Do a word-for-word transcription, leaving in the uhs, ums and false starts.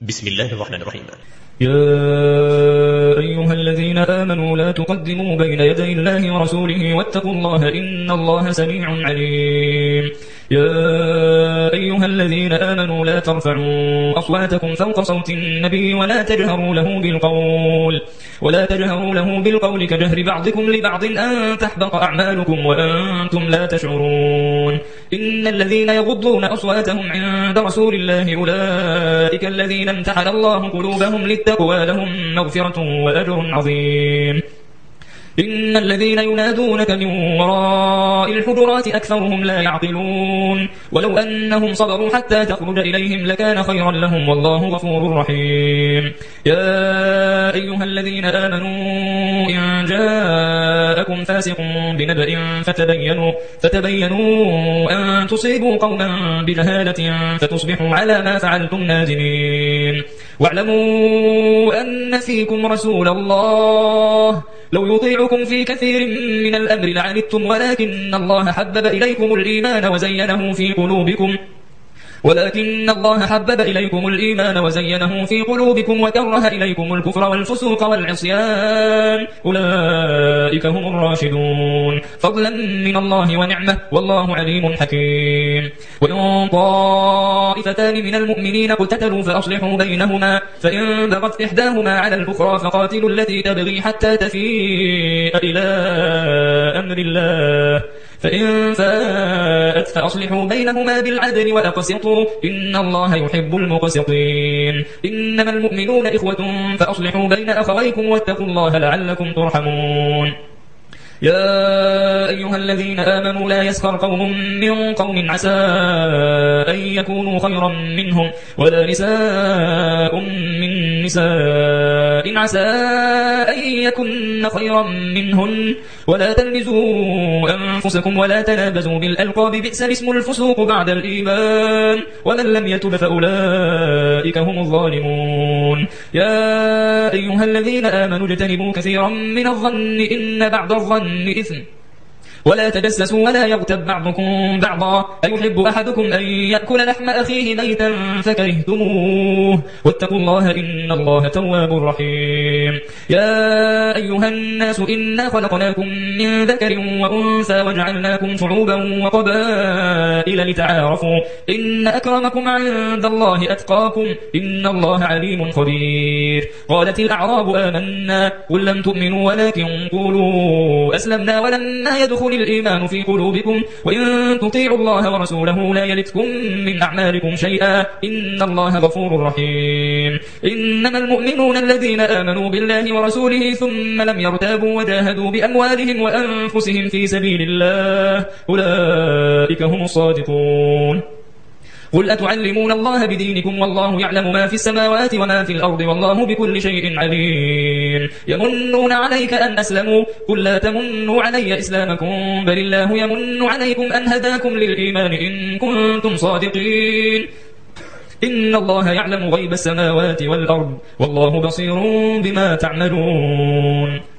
بسم الله الرحمن الرحيم. يا أيها الذين آمنوا لا تقدموا بين يدي الله ورسوله واتقوا الله إن الله سميع عليم. يا أيها الذين آمنوا لا ترفعوا أصواتكم فوق صوت النبي ولا تجهروا له بالقول ولا تجهروا له بالقول كجهر بعضكم لبعض أن تحبط أعمالكم وأنتم لا تشعرون. إن الذين يغضون أصواتهم عند رسول الله أولئك الذين امتحن الله قلوبهم للتقوى لهم مغفرة وأجر عظيم. إن الذين ينادونك من وراء الحجرات أكثرهم لا يعقلون ولو أنهم صبروا حتى تخرج إليهم لكان خيرا لهم والله غفور رحيم. يا أيها الذين آمنوا إن جاءكم فاسق بنبأ فتبينوا, فتبينوا أن تصيبوا قوما بجهالة فتصبحوا على ما فعلتم نادمين. واعلموا أن فيكم رسول الله لو يطيعكم في كثير من الأمر لعنتم ولكن الله حبب إليكم الإيمان وزينه في قلوبكم ولكن الله حبب إليكم الإيمان وزينه في قلوبكم وكره إليكم الكفر والفسوق والعصيان أولئك هم الراشدون فضلا من الله ونعمة والله عليم حكيم. وإن طائفتان من المؤمنين اقتتلوا فأصلحوا بينهما فإن بغت إحداهما على الأخرى فقاتلوا التي تبغي حتى تفيء إلى أمر الله فإن فاءت فأصلحوا بينهما بالعدل وأقسطوا إن الله يحب المقسطين. إنما المؤمنون إخوة فأصلحوا بين أخويكم واتقوا الله لعلكم ترحمون. يا أيها الذين آمنوا لا يسخر قوم من قوم عسى أن يكونوا خيرا منهم ولا نساء من نساء عسى أن يكن خيرا منهن ولا تلمزوا أنفسكم ولا تنابزوا بالألقاب بئس الاسم الفسوق بعد الإيمان ومن لم يتب فأولئك هم الظالمون. يا أيها الذين آمنوا اجتنبوا كثيرا من الظن إن بعض الظن إثم ولا تجسسوا ولا يغتب بعضكم بعضا أيحب أحدكم أن يأكل لحم أخيه ميتا فكرهتموه واتقوا الله إن الله تواب رحيم. يا أيها الناس إنا خلقناكم من ذكر وأنثى وجعلناكم شعوبا وقبائل لتعارفوا إن أكرمكم عند الله أتقاكم إن الله عليم خبير. قالت الأعراب آمنا قل لم تؤمنوا ولكن قولوا أسلمنا ولما يدخل الإيمان في قلوبكم وإن تطيعوا الله ورسوله لا يلتكم من أعمالكم شيئا إن الله غفور رحيم. إنما المؤمنون الذين آمنوا بالله ورسوله ثم لم يرتابوا وجاهدوا بأموالهم وأنفسهم في سبيل الله أولئك هم الصادقون. قل أتعلمون الله بدينكم والله يعلم ما في السماوات وما في الأرض والله بكل شيء عليم. يمنون عليك أن أسلموا قل لا تمنوا علي إسلامكم بل الله يمن عليكم أن هداكم للإيمان إن كنتم صادقين. إن الله يعلم غيب السماوات والأرض والله بصير بما تعملون.